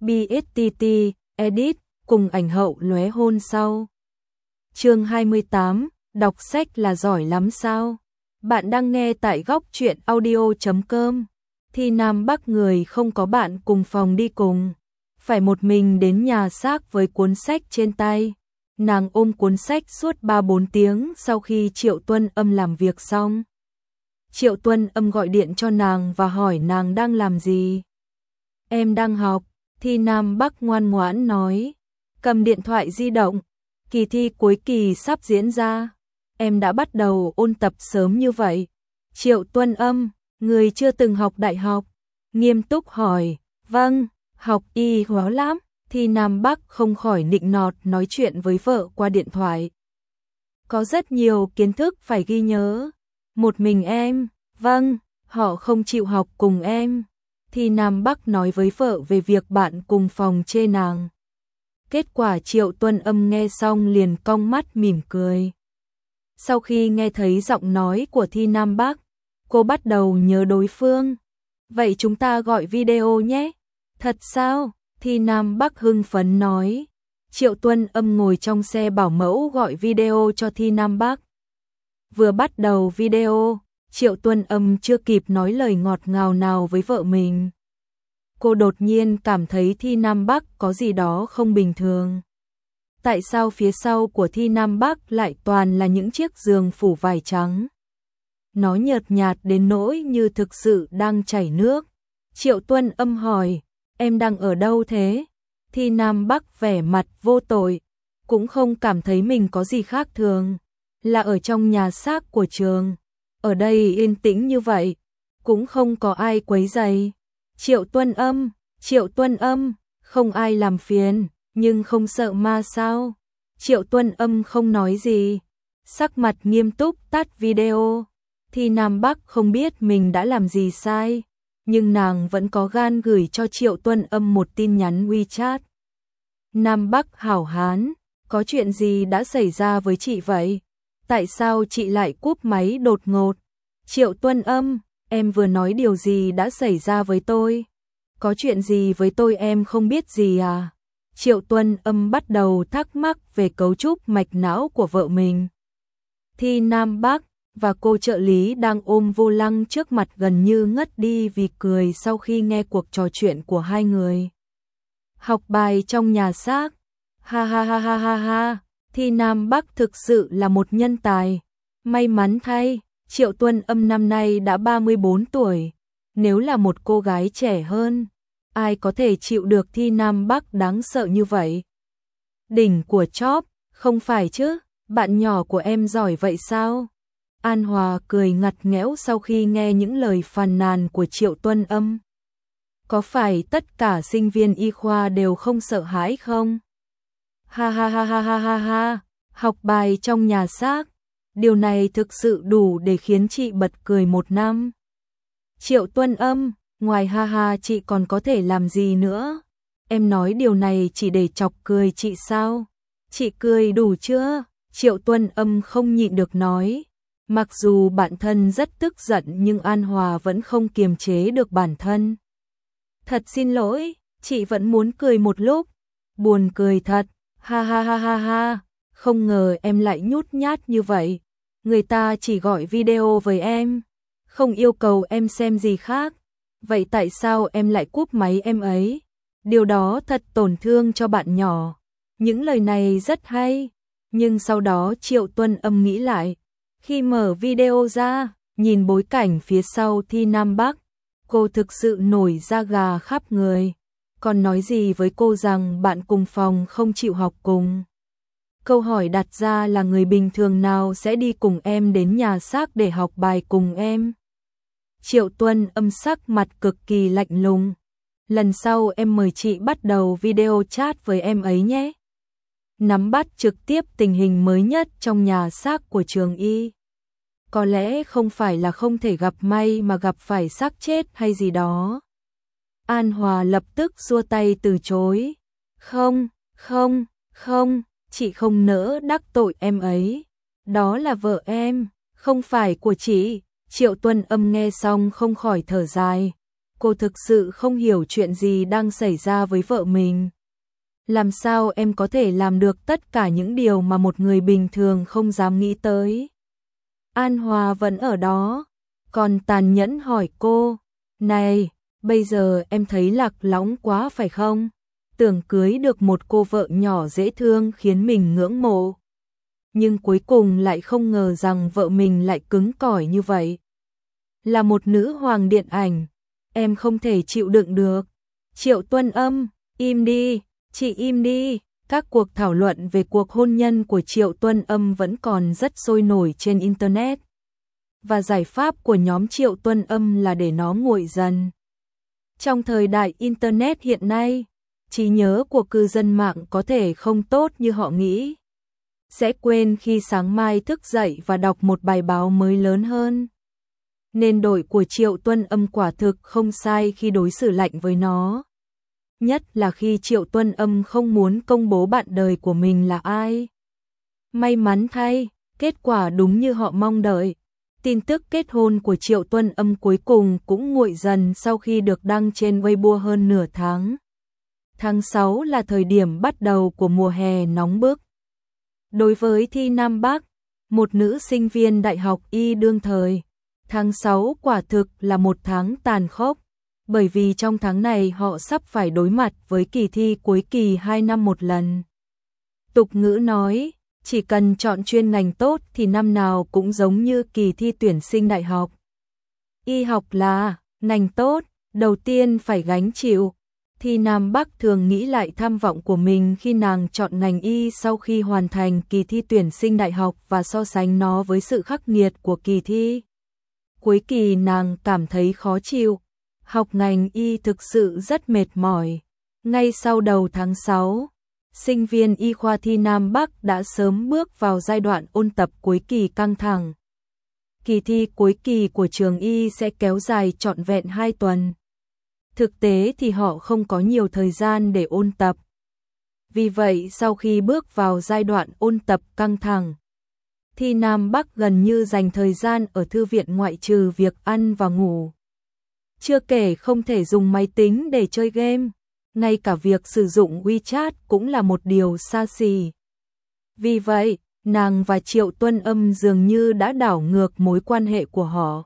BSTT, edit, cùng ảnh hậu lóe hôn sau. Chương 28, đọc sách là giỏi lắm sao? Bạn đang nghe tại góc truyện audio.com. Thi Nam Bắc người không có bạn cùng phòng đi cùng, phải một mình đến nhà xác với cuốn sách trên tay. Nàng ôm cuốn sách suốt 3-4 tiếng sau khi Triệu Tuân Âm làm việc xong. Triệu Tuân Âm gọi điện cho nàng và hỏi nàng đang làm gì. Em đang học, Thi Nam Bắc ngoan ngoãn nói, cầm điện thoại di động. Kỳ thi cuối kỳ sắp diễn ra, em đã bắt đầu ôn tập sớm như vậy. Triệu Tuân Âm, người chưa từng học đại học, nghiêm túc hỏi. Vâng, học y hóa lắm. Thi Nam Bắc không khỏi nịnh nọt nói chuyện với vợ qua điện thoại. Có rất nhiều kiến thức phải ghi nhớ. Một mình em, vâng, họ không chịu học cùng em. Thi Nam Bắc nói với vợ về việc bạn cùng phòng chê nàng. Kết quả Triệu Tuân Âm nghe xong liền cong mắt mỉm cười. Sau khi nghe thấy giọng nói của Thi Nam Bắc, cô bắt đầu nhớ đối phương. Vậy chúng ta gọi video nhé. Thật sao? Thi Nam Bắc hưng phấn nói. Triệu Tuân Âm ngồi trong xe bảo mẫu gọi video cho Thi Nam Bắc. Vừa bắt đầu video, Triệu Tuân Âm chưa kịp nói lời ngọt ngào nào với vợ mình. Cô đột nhiên cảm thấy Thi Nam Bắc có gì đó không bình thường. Tại sao phía sau của Thi Nam Bắc lại toàn là những chiếc giường phủ vải trắng? Nó nhợt nhạt đến nỗi như thực sự đang chảy nước. Triệu Tuân Âm hỏi, em đang ở đâu thế? Thi Nam Bắc vẻ mặt vô tội, cũng không cảm thấy mình có gì khác thường. Là ở trong nhà xác của trường. Ở đây yên tĩnh như vậy, cũng không có ai quấy rầy. Triệu Tuân Âm, không ai làm phiền, nhưng không sợ ma sao? Triệu Tuân Âm không nói gì, sắc mặt nghiêm túc tắt video. Thi Nam Bắc không biết mình đã làm gì sai, nhưng nàng vẫn có gan gửi cho Triệu Tuân Âm một tin nhắn WeChat. Nam Bắc hảo hán, có chuyện gì đã xảy ra với chị vậy? Tại sao chị lại cúp máy đột ngột? Triệu Tuân Âm, em vừa nói điều gì đã xảy ra với tôi? Có chuyện gì với tôi em không biết gì à? Triệu Tuân Âm bắt đầu thắc mắc về cấu trúc mạch não của vợ mình. Thi Nam Bắc và cô trợ lý đang ôm vô lăng trước mặt gần như ngất đi vì cười sau khi nghe cuộc trò chuyện của hai người. Học bài trong nhà xác. Ha ha ha ha ha ha. Thi Nam Bắc thực sự là một nhân tài. May mắn thay, Triệu Tuân Âm năm nay đã 34 tuổi. Nếu là một cô gái trẻ hơn, ai có thể chịu được Thi Nam Bắc đáng sợ như vậy? Đỉnh của chóp, không phải chứ? Bạn nhỏ của em giỏi vậy sao? An Hòa cười ngặt nghẽo sau khi nghe những lời phàn nàn của Triệu Tuân Âm. Có phải tất cả sinh viên y khoa đều không sợ hãi không? Ha ha ha ha ha ha ha, học bài trong nhà xác. Điều này thực sự đủ để khiến chị bật cười một năm. Triệu Tuân Âm, ngoài ha ha chị còn có thể làm gì nữa? Em nói điều này chỉ để chọc cười chị sao? Chị cười đủ chưa? Triệu Tuân Âm không nhịn được nói. Mặc dù bản thân rất tức giận nhưng An Hòa vẫn không kiềm chế được bản thân. Thật xin lỗi, chị vẫn muốn cười một lúc. Buồn cười thật, ha ha ha ha ha, không ngờ em lại nhút nhát như vậy. Người ta chỉ gọi video với em, không yêu cầu em xem gì khác. Vậy tại sao em lại cúp máy em ấy? Điều đó thật tổn thương cho bạn nhỏ. Những lời này rất hay, nhưng sau đó Triệu Tuân Âm nghĩ lại. Khi mở video ra, nhìn bối cảnh phía sau Thi Nam Bắc, cô thực sự nổi da gà khắp người. Còn nói gì với cô rằng bạn cùng phòng không chịu học cùng? Câu hỏi đặt ra là người bình thường nào sẽ đi cùng em đến nhà xác để học bài cùng em? Triệu Tuân Âm sắc mặt cực kỳ lạnh lùng. Lần sau em mời chị bắt đầu video chat với em ấy nhé. Nắm bắt trực tiếp tình hình mới nhất trong nhà xác của trường y. Có lẽ không phải là không thể gặp may mà gặp phải xác chết hay gì đó. An Hòa lập tức xua tay từ chối. Không, chị không nỡ đắc tội em ấy. Đó là vợ em, không phải của chị. Triệu Tuân Âm nghe xong không khỏi thở dài. Cô thực sự không hiểu chuyện gì đang xảy ra với vợ mình. Làm sao em có thể làm được tất cả những điều mà một người bình thường không dám nghĩ tới? An Hòa vẫn ở đó, còn tàn nhẫn hỏi cô, này, bây giờ em thấy lạc lõng quá phải không? Tưởng cưới được một cô vợ nhỏ dễ thương khiến mình ngưỡng mộ. Nhưng cuối cùng lại không ngờ rằng vợ mình lại cứng cỏi như vậy. Là một nữ hoàng điện ảnh, em không thể chịu đựng được. Triệu Tuân Âm, im đi, chị im đi. Các cuộc thảo luận về cuộc hôn nhân của Triệu Tuân Âm vẫn còn rất sôi nổi trên Internet. Và giải pháp của nhóm Triệu Tuân Âm là để nó nguội dần. Trong thời đại Internet hiện nay, trí nhớ của cư dân mạng có thể không tốt như họ nghĩ. Sẽ quên khi sáng mai thức dậy và đọc một bài báo mới lớn hơn. Nên đội của Triệu Tuân Âm quả thực không sai khi đối xử lạnh với nó. Nhất là khi Triệu Tuân Âm không muốn công bố bạn đời của mình là ai. May mắn thay, kết quả đúng như họ mong đợi. Tin tức kết hôn của Triệu Tuân Âm cuối cùng cũng nguội dần sau khi được đăng trên Weibo hơn nửa tháng. Tháng 6 là thời điểm bắt đầu của mùa hè nóng bức. Đối với Thi Nam Bắc, một nữ sinh viên đại học y đương thời, tháng 6 quả thực là một tháng tàn khốc, bởi vì trong tháng này họ sắp phải đối mặt với kỳ thi cuối kỳ 2 năm một lần. Tục ngữ nói, chỉ cần chọn chuyên ngành tốt thì năm nào cũng giống như kỳ thi tuyển sinh đại học. Y học là ngành tốt, đầu tiên phải gánh chịu. Thi Nam Bắc thường nghĩ lại tham vọng của mình khi nàng chọn ngành y sau khi hoàn thành kỳ thi tuyển sinh đại học và so sánh nó với sự khắc nghiệt của kỳ thi. Cuối kỳ nàng cảm thấy khó chịu, học ngành y thực sự rất mệt mỏi. Ngay sau đầu tháng 6, sinh viên y khoa Thi Nam Bắc đã sớm bước vào giai đoạn ôn tập cuối kỳ căng thẳng. Kỳ thi cuối kỳ của trường y sẽ kéo dài trọn vẹn 2 tuần. Thực tế thì họ không có nhiều thời gian để ôn tập. Vì vậy sau khi bước vào giai đoạn ôn tập căng thẳng, Thi Nam Bắc gần như dành thời gian ở thư viện ngoại trừ việc ăn và ngủ. Chưa kể không thể dùng máy tính để chơi game, ngay cả việc sử dụng WeChat cũng là một điều xa xỉ. Vì vậy, nàng và Triệu Tuân Âm dường như đã đảo ngược mối quan hệ của họ.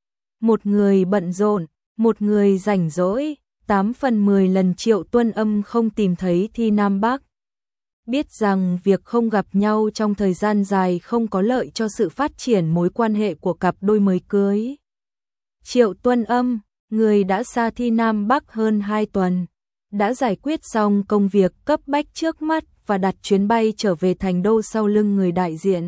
Một người bận rộn, một người rảnh rỗi, 8 phần 10 lần Triệu Tuân Âm không tìm thấy Thi Nam Bắc. Biết rằng việc không gặp nhau trong thời gian dài không có lợi cho sự phát triển mối quan hệ của cặp đôi mới cưới. Triệu Tuân Âm, người đã xa Thi Nam Bắc hơn 2 tuần, đã giải quyết xong công việc cấp bách trước mắt và đặt chuyến bay trở về Thành Đô sau lưng người đại diện.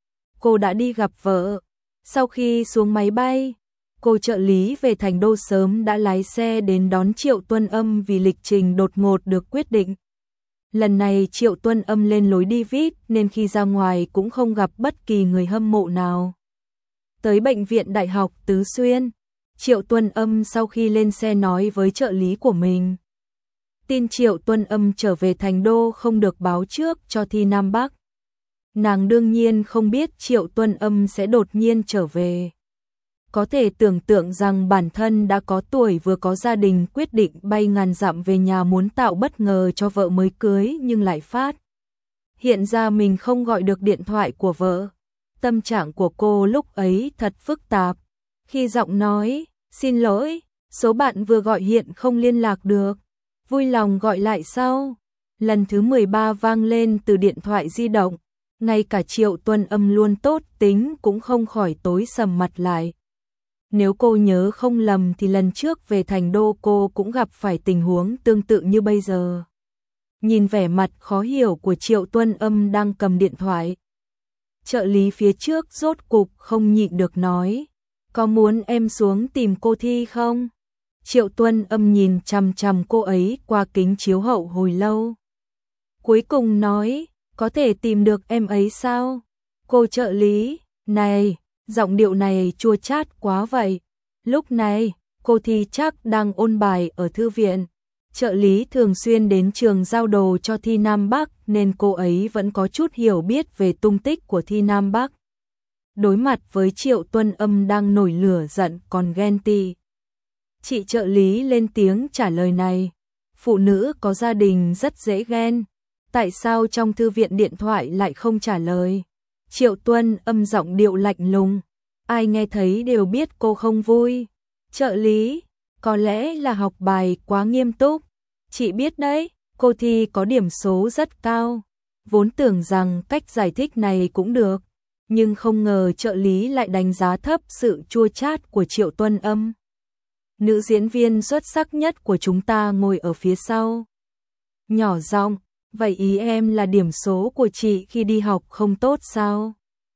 Cô đã đi gặp vợ. Sau khi xuống máy bay, cô trợ lý về Thành Đô sớm đã lái xe đến đón Triệu Tuân Âm vì lịch trình đột ngột được quyết định. Lần này Triệu Tuân Âm lên lối đi VIP nên khi ra ngoài cũng không gặp bất kỳ người hâm mộ nào. Tới bệnh viện Đại học Tứ Xuyên, Triệu Tuân Âm sau khi lên xe nói với trợ lý của mình. Tin Triệu Tuân Âm trở về Thành Đô không được báo trước cho Thi Nam Bắc. Nàng đương nhiên không biết Triệu Tuân Âm sẽ đột nhiên trở về. Có thể tưởng tượng rằng bản thân đã có tuổi vừa có gia đình quyết định bay ngàn dặm về nhà muốn tạo bất ngờ cho vợ mới cưới nhưng lại phát. Hiện ra mình không gọi được điện thoại của vợ. Tâm trạng của cô lúc ấy thật phức tạp. Khi giọng nói, xin lỗi, số bạn vừa gọi hiện không liên lạc được. Vui lòng gọi lại sau. Lần thứ 13 vang lên từ điện thoại di động. Ngay cả Triệu Tuân Âm luôn tốt tính cũng không khỏi tối sầm mặt lại. Nếu cô nhớ không lầm thì lần trước về Thành Đô cô cũng gặp phải tình huống tương tự như bây giờ. Nhìn vẻ mặt khó hiểu của Triệu Tuân Âm đang cầm điện thoại. Trợ lý phía trước rốt cục không nhịn được nói. Có muốn em xuống tìm cô Thi không? Triệu Tuân Âm nhìn chằm chằm cô ấy qua kính chiếu hậu hồi lâu. Cuối cùng nói, có thể tìm được em ấy sao? Cô trợ lý, này, giọng điệu này chua chát quá vậy. Lúc này, cô Thi chắc đang ôn bài ở thư viện. Trợ lý thường xuyên đến trường giao đồ cho Thi Nam Bắc nên cô ấy vẫn có chút hiểu biết về tung tích của Thi Nam Bắc. Đối mặt với Triệu Tuân Âm đang nổi lửa giận còn ghen tị. Chị trợ lý lên tiếng trả lời này. Phụ nữ có gia đình rất dễ ghen. Tại sao trong thư viện điện thoại lại không trả lời? Triệu Tuân âm giọng điệu lạnh lùng. Ai nghe thấy đều biết cô không vui. Trợ lý, có lẽ là học bài quá nghiêm túc. Chị biết đấy, cô thi có điểm số rất cao. Vốn tưởng rằng cách giải thích này cũng được, nhưng không ngờ trợ lý lại đánh giá thấp sự chua chát của Triệu Tuân âm. Nữ diễn viên xuất sắc nhất của chúng ta ngồi ở phía sau. Nhỏ giọng, vậy ý em là điểm số của chị khi đi học không tốt sao?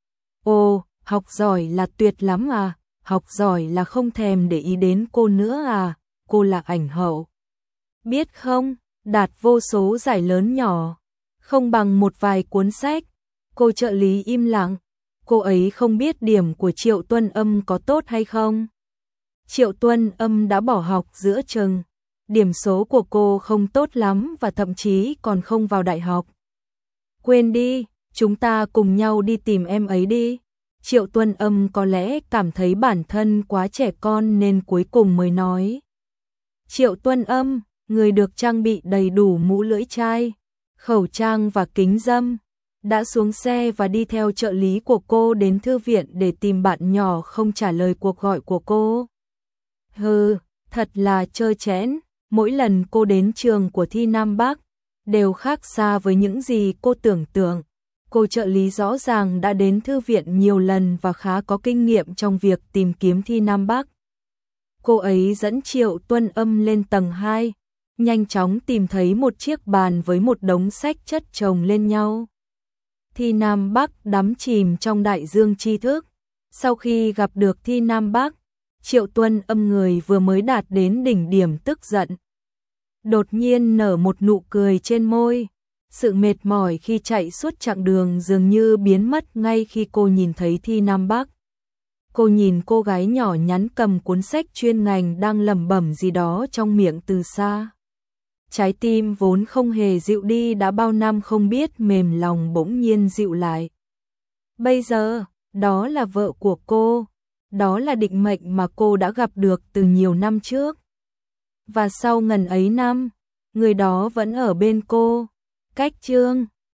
Ồ, học giỏi là tuyệt lắm à, học giỏi là không thèm để ý đến cô nữa à, cô là ảnh hậu. Biết không, đạt vô số giải lớn nhỏ, không bằng một vài cuốn sách. Cô trợ lý im lặng, cô ấy không biết điểm của Triệu Tuân âm có tốt hay không. Triệu Tuân âm đã bỏ học giữa chừng, điểm số của cô không tốt lắm và thậm chí còn không vào đại học. Quên đi, chúng ta cùng nhau đi tìm em ấy đi. Triệu Tuân âm có lẽ cảm thấy bản thân quá trẻ con nên cuối cùng mới nói. Triệu Tuân âm, người được trang bị đầy đủ mũ lưỡi chai, khẩu trang và kính râm, đã xuống xe và đi theo trợ lý của cô đến thư viện để tìm bạn nhỏ không trả lời cuộc gọi của cô. Hừ, thật là trơ trẽn, mỗi lần cô đến trường của Thi Nam Bắc, đều khác xa với những gì cô tưởng tượng. Cô trợ lý rõ ràng đã đến thư viện nhiều lần và khá có kinh nghiệm trong việc tìm kiếm Thi Nam Bắc. Cô ấy dẫn Triệu Tuân âm lên tầng 2, nhanh chóng tìm thấy một chiếc bàn với một đống sách chất chồng lên nhau. Thi Nam Bắc đắm chìm trong đại dương tri thức. Sau khi gặp được Thi Nam Bắc, Triệu Tuân âm người vừa mới đạt đến đỉnh điểm tức giận. Đột nhiên nở một nụ cười trên môi. Sự mệt mỏi khi chạy suốt chặng đường dường như biến mất ngay khi cô nhìn thấy Thi Nam Bắc. Cô nhìn cô gái nhỏ nhắn cầm cuốn sách chuyên ngành đang lẩm bẩm gì đó trong miệng từ xa. Trái tim vốn không hề dịu đi đã bao năm không biết mềm lòng bỗng nhiên dịu lại. Bây giờ, đó là vợ của cô, đó là định mệnh mà cô đã gặp được từ nhiều năm trước. Và sau ngần ấy năm, người đó vẫn ở bên cô. Cách chương